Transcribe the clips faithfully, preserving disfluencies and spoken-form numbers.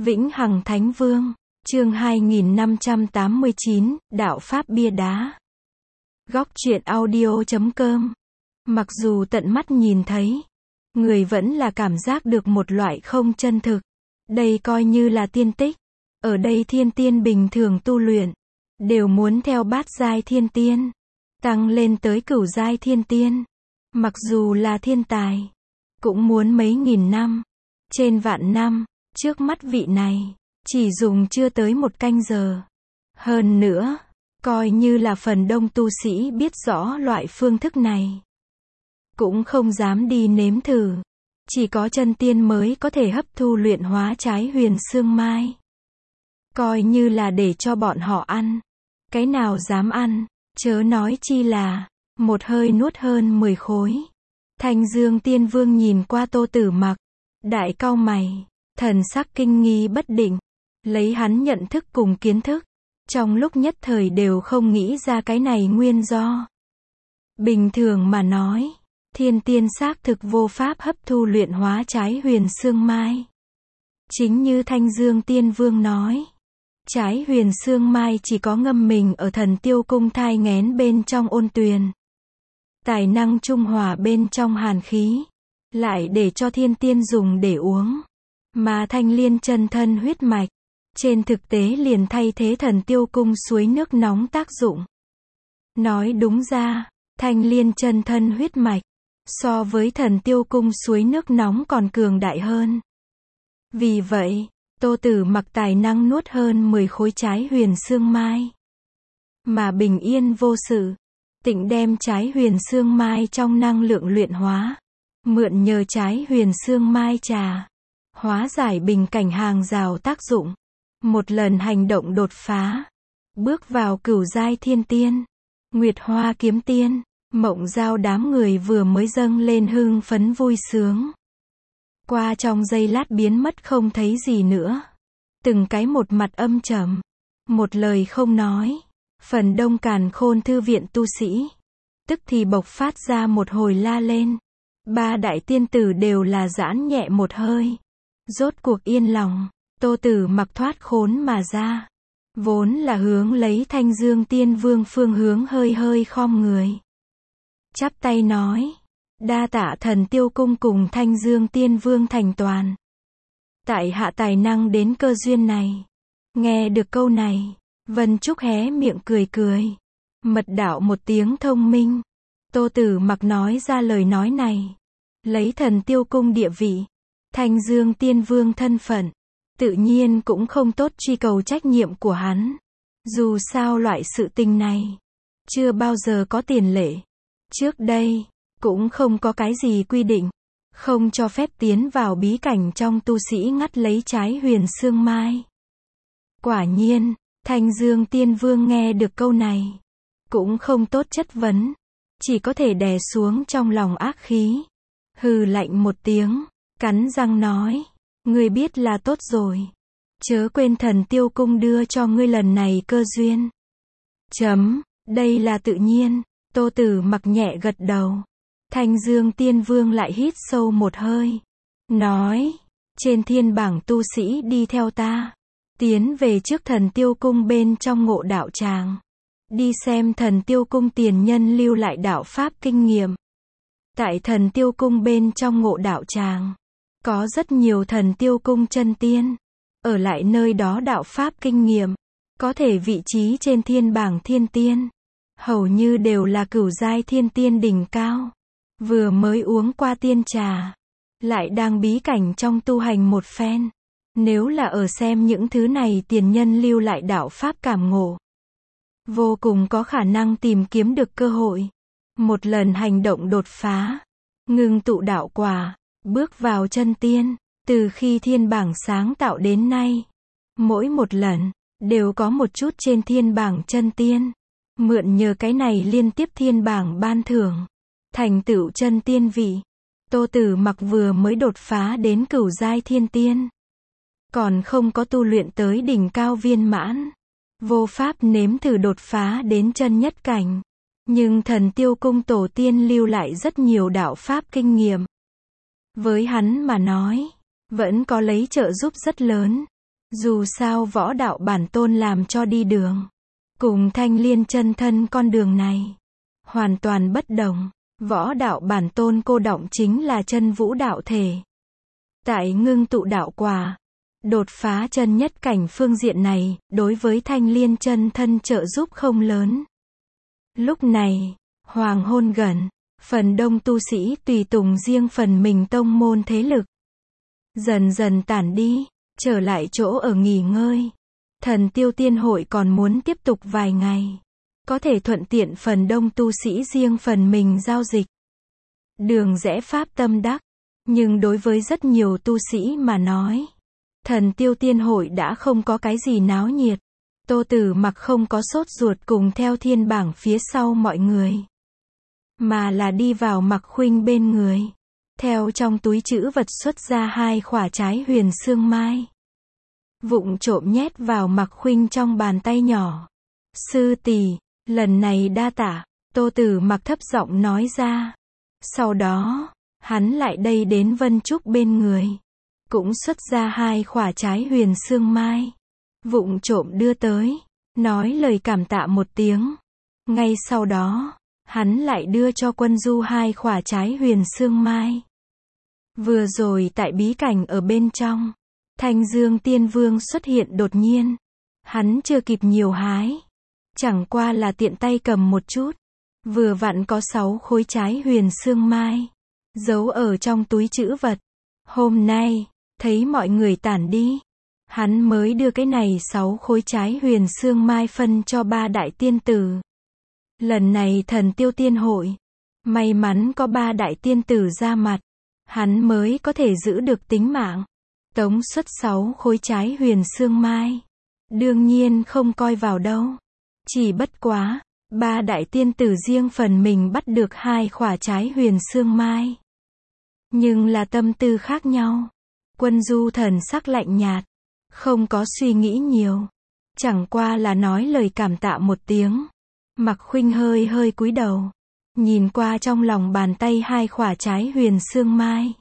Vĩnh Hằng Thánh Vương, chương hai nghìn năm trăm tám mươi chín, Đạo Pháp Bia Đá. Góc truyện audio chấm com. Mặc dù tận mắt nhìn thấy, người vẫn là cảm giác được một loại không chân thực. Đây coi như là tiên tích. Ở đây thiên tiên bình thường tu luyện, đều muốn theo bát giai thiên tiên, tăng lên tới cửu giai thiên tiên. Mặc dù là thiên tài, cũng muốn mấy nghìn năm, trên vạn năm. Trước mắt vị này, chỉ dùng chưa tới một canh giờ. Hơn nữa, coi như là phần đông tu sĩ biết rõ loại phương thức này, cũng không dám đi nếm thử. Chỉ có chân tiên mới có thể hấp thu luyện hóa trái huyền xương mai. Coi như là để cho bọn họ ăn. Cái nào dám ăn, chớ nói chi là, một hơi nuốt hơn mười khối. Thanh Dương Tiên Vương nhìn qua Tô Tử Mặc, đại cau mày, thần sắc kinh nghi bất định. Lấy hắn nhận thức cùng kiến thức, trong lúc nhất thời đều không nghĩ ra cái này nguyên do. Bình thường mà nói, thiên tiên xác thực vô pháp hấp thu luyện hóa trái huyền xương mai. Chính như Thanh Dương Tiên Vương nói, trái huyền xương mai chỉ có ngâm mình ở Thần Tiêu Cung thai nghén bên trong ôn tuyền, tài năng trung hòa bên trong hàn khí, lại để cho thiên tiên dùng để uống. Mà Thanh Liên chân thân huyết mạch, trên thực tế liền thay thế Thần Tiêu Cung suối nước nóng tác dụng. Nói đúng ra, Thanh Liên chân thân huyết mạch, so với Thần Tiêu Cung suối nước nóng còn cường đại hơn. Vì vậy, Tô Tử Mặc tài năng nuốt hơn mười khối trái huyền xương mai. Mà bình yên vô sự, tịnh đem trái huyền xương mai trong năng lượng luyện hóa. Mượn nhờ trái huyền xương mai trà, hóa giải bình cảnh hàng rào tác dụng. Một lần hành động đột phá, bước vào cửu giai thiên tiên. Nguyệt Hoa kiếm tiên, Mộng Giao đám người vừa mới dâng lên hưng phấn vui sướng, qua trong giây lát biến mất không thấy gì nữa. Từng cái một mặt âm trầm, một lời không nói. Phần đông Càn Khôn thư viện tu sĩ, tức thì bộc phát ra một hồi la lên. Ba đại tiên tử đều là giãn nhẹ một hơi, rốt cuộc yên lòng. Tô Tử Mặc thoát khốn mà ra, vốn là hướng lấy Thanh Dương Tiên Vương phương hướng hơi hơi khom người, chắp tay nói, đa tạ Thần Tiêu Cung cùng Thanh Dương Tiên Vương thành toàn. Tại hạ tài năng đến cơ duyên này. Nghe được câu này, Vân Trúc hé miệng cười cười, mật đạo một tiếng thông minh. Tô Tử Mặc nói ra lời nói này, lấy Thần Tiêu Cung địa vị, Thanh Dương Tiên Vương thân phận, tự nhiên cũng không tốt truy cầu trách nhiệm của hắn. Dù sao loại sự tình này, chưa bao giờ có tiền lệ. Trước đây, cũng không có cái gì quy định, không cho phép tiến vào bí cảnh trong tu sĩ ngắt lấy trái huyền xương mai. Quả nhiên, Thanh Dương Tiên Vương nghe được câu này, cũng không tốt chất vấn, chỉ có thể đè xuống trong lòng ác khí. Hừ lạnh một tiếng, cắn răng nói, ngươi biết là tốt rồi. Chớ quên Thần Tiêu Cung đưa cho ngươi lần này cơ duyên. Chấm, đây là tự nhiên. Tô Tử Mặc nhẹ gật đầu. Thanh Dương Tiên Vương lại hít sâu một hơi, nói, trên thiên bảng tu sĩ đi theo ta, tiến về trước Thần Tiêu Cung bên trong Ngộ Đạo Tràng, đi xem Thần Tiêu Cung tiền nhân lưu lại đạo pháp kinh nghiệm. Tại Thần Tiêu Cung bên trong Ngộ Đạo Tràng, có rất nhiều Thần Tiêu Cung chân tiên, ở lại nơi đó đạo pháp kinh nghiệm, có thể vị trí trên thiên bảng thiên tiên, hầu như đều là cửu giai thiên tiên đỉnh cao. Vừa mới uống qua tiên trà, lại đang bí cảnh trong tu hành một phen. Nếu là ở xem những thứ này tiền nhân lưu lại đạo pháp cảm ngộ, vô cùng có khả năng tìm kiếm được cơ hội, một lần hành động đột phá, ngưng tụ đạo quả, bước vào chân tiên. Từ khi thiên bảng sáng tạo đến nay, mỗi một lần, đều có một chút trên thiên bảng chân tiên. Mượn nhờ cái này liên tiếp thiên bảng ban thưởng, thành tựu chân tiên vị. Tô Tử Mặc vừa mới đột phá đến cửu giai thiên tiên, còn không có tu luyện tới đỉnh cao viên mãn, vô pháp nếm thử đột phá đến chân nhất cảnh. Nhưng Thần Tiêu Cung tổ tiên lưu lại rất nhiều đạo pháp kinh nghiệm, với hắn mà nói, vẫn có lấy trợ giúp rất lớn. Dù sao võ đạo bản tôn làm cho đi đường, cùng Thanh Liên chân thân con đường này hoàn toàn bất đồng. Võ đạo bản tôn cô đọng chính là chân vũ đạo thể. Tại ngưng tụ đạo quả, đột phá chân nhất cảnh phương diện này, đối với Thanh Liên chân thân trợ giúp không lớn. Lúc này, hoàng hôn gần, phần đông tu sĩ tùy tùng riêng phần mình tông môn thế lực. Dần dần tản đi, trở lại chỗ ở nghỉ ngơi. Thần Tiêu Tiên Hội còn muốn tiếp tục vài ngày. Có thể thuận tiện phần đông tu sĩ riêng phần mình giao dịch. Đường rẽ pháp tâm đắc. Nhưng đối với rất nhiều tu sĩ mà nói, Thần Tiêu Tiên Hội đã không có cái gì náo nhiệt. Tô Tử Mặc không có sốt ruột cùng theo thiên bảng phía sau mọi người, mà là đi vào Mặc Khuynh bên người. Theo trong túi trữ vật xuất ra hai khỏa trái huyền xương mai. Vụng trộm nhét vào Mặc Khuynh trong bàn tay nhỏ. Sư tỷ, lần này đa tạ, Tô Tử Mặc thấp giọng nói ra. Sau đó, hắn lại đây đến Vân Trúc bên người. Cũng xuất ra hai khỏa trái huyền xương mai. Vụng trộm đưa tới, nói lời cảm tạ một tiếng. Ngay sau đó, hắn lại đưa cho Quân Du hai khỏa trái huyền xương mai. Vừa rồi tại bí cảnh ở bên trong, Thanh Dương Tiên Vương xuất hiện đột nhiên. Hắn chưa kịp nhiều hái, chẳng qua là tiện tay cầm một chút. Vừa vặn có sáu khối trái huyền xương mai, giấu ở trong túi trữ vật. Hôm nay, thấy mọi người tản đi, hắn mới đưa cái này sáu khối trái huyền xương mai phân cho ba đại tiên tử. Lần này Thần Tiêu Tiên Hội, may mắn có ba đại tiên tử ra mặt, hắn mới có thể giữ được tính mạng. Tống xuất sáu khối trái huyền xương mai, đương nhiên không coi vào đâu. Chỉ bất quá, ba đại tiên tử riêng phần mình bắt được hai khỏa trái huyền xương mai. Nhưng là tâm tư khác nhau. Quân Du thần sắc lạnh nhạt, không có suy nghĩ nhiều, chẳng qua là nói lời cảm tạ một tiếng. Mặc Khuynh hơi hơi cúi đầu, nhìn qua trong lòng bàn tay hai khỏa trái huyền xương mai.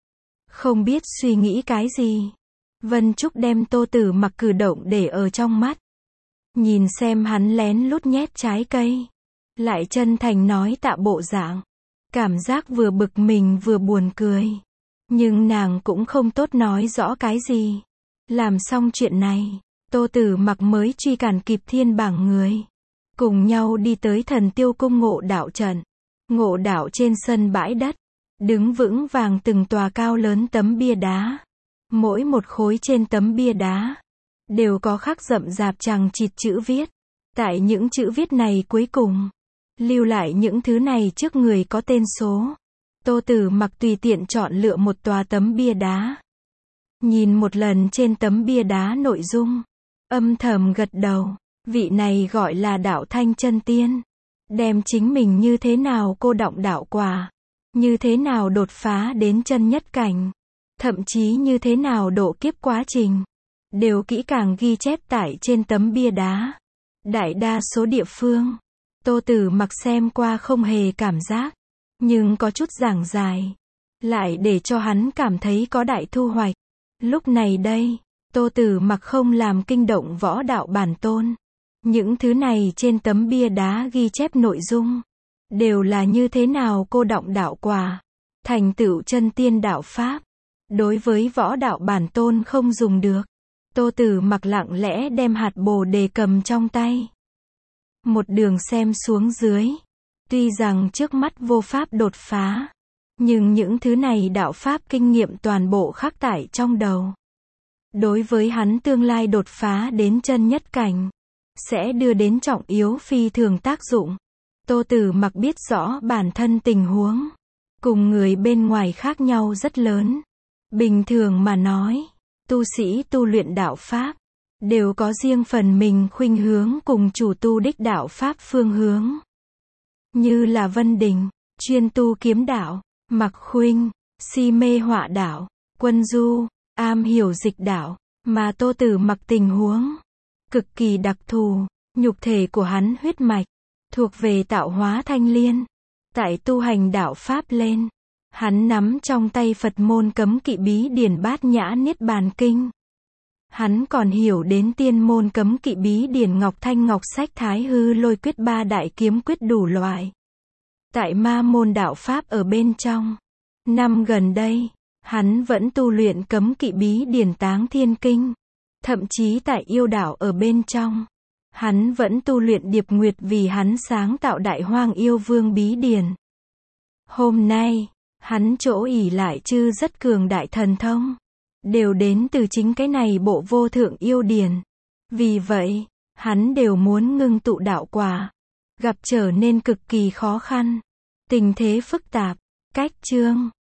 Không biết suy nghĩ cái gì. Vân Trúc đem Tô Tử Mặc cử động để ở trong mắt. Nhìn xem hắn lén lút nhét trái cây, lại chân thành nói tạ bộ dạng. Cảm giác vừa bực mình vừa buồn cười. Nhưng nàng cũng không tốt nói rõ cái gì. Làm xong chuyện này, Tô Tử Mặc mới truy cản kịp thiên bảng người. Cùng nhau đi tới Thần Tiêu Cung ngộ đạo trận. Ngộ đạo trên sân bãi đất, đứng vững vàng từng tòa cao lớn tấm bia đá. Mỗi một khối trên tấm bia đá, đều có khắc rậm rạp chằng chịt chữ viết. Tại những chữ viết này cuối cùng, lưu lại những thứ này trước người có tên số. Tô Tử Mặc tùy tiện chọn lựa một tòa tấm bia đá. Nhìn một lần trên tấm bia đá nội dung, âm thầm gật đầu. Vị này gọi là Đạo Thanh Chân Tiên. Đem chính mình như thế nào cô đọng đạo quả, như thế nào đột phá đến chân nhất cảnh, thậm chí như thế nào độ kiếp quá trình, đều kỹ càng ghi chép tại trên tấm bia đá. Đại đa số địa phương, Tô Tử Mặc xem qua không hề cảm giác, nhưng có chút giảng dài, lại để cho hắn cảm thấy có đại thu hoạch. Lúc này đây, Tô Tử Mặc không làm kinh động võ đạo bản tôn. Những thứ này trên tấm bia đá ghi chép nội dung, đều là như thế nào cô đọng đạo quả, thành tựu chân tiên đạo pháp. Đối với võ đạo bản tôn không dùng được. Tô Tử Mặc lặng lẽ đem hạt bồ đề cầm trong tay. Một đường xem xuống dưới. Tuy rằng trước mắt vô pháp đột phá, nhưng những thứ này đạo pháp kinh nghiệm toàn bộ khắc tải trong đầu. Đối với hắn tương lai đột phá đến chân nhất cảnh, sẽ đưa đến trọng yếu phi thường tác dụng. Tô Tử Mặc biết rõ bản thân tình huống, cùng người bên ngoài khác nhau rất lớn. Bình thường mà nói, tu sĩ tu luyện đạo pháp, đều có riêng phần mình khuynh hướng cùng chủ tu đích đạo pháp phương hướng. Như là Vân Đình, chuyên tu kiếm đạo, Mặc Khuynh, si mê họa đạo, Quân Du, am hiểu dịch đạo, mà Tô Tử Mặc tình huống cực kỳ đặc thù, nhục thể của hắn huyết mạch thuộc về tạo hóa thanh liên. Tại tu hành đạo pháp lên, hắn nắm trong tay Phật môn cấm kỵ bí điển Bát Nhã Niết Bàn Kinh. Hắn còn hiểu đến tiên môn cấm kỵ bí điển Ngọc Thanh Ngọc Sách Thái Hư Lôi Quyết ba đại kiếm quyết đủ loại. Tại ma môn đạo Pháp ở bên trong. Năm gần đây, hắn vẫn tu luyện cấm kỵ bí điển Táng Thiên Kinh. Thậm chí tại yêu đảo ở bên trong, hắn vẫn tu luyện Điệp Nguyệt vì hắn sáng tạo Đại Hoang Yêu Vương bí điển. Hôm nay, hắn chỗ ỷ lại chư rất cường đại thần thông, đều đến từ chính cái này bộ vô thượng yêu điển. Vì vậy, hắn đều muốn ngưng tụ đạo quả, gặp trở nên cực kỳ khó khăn, tình thế phức tạp. Cách chương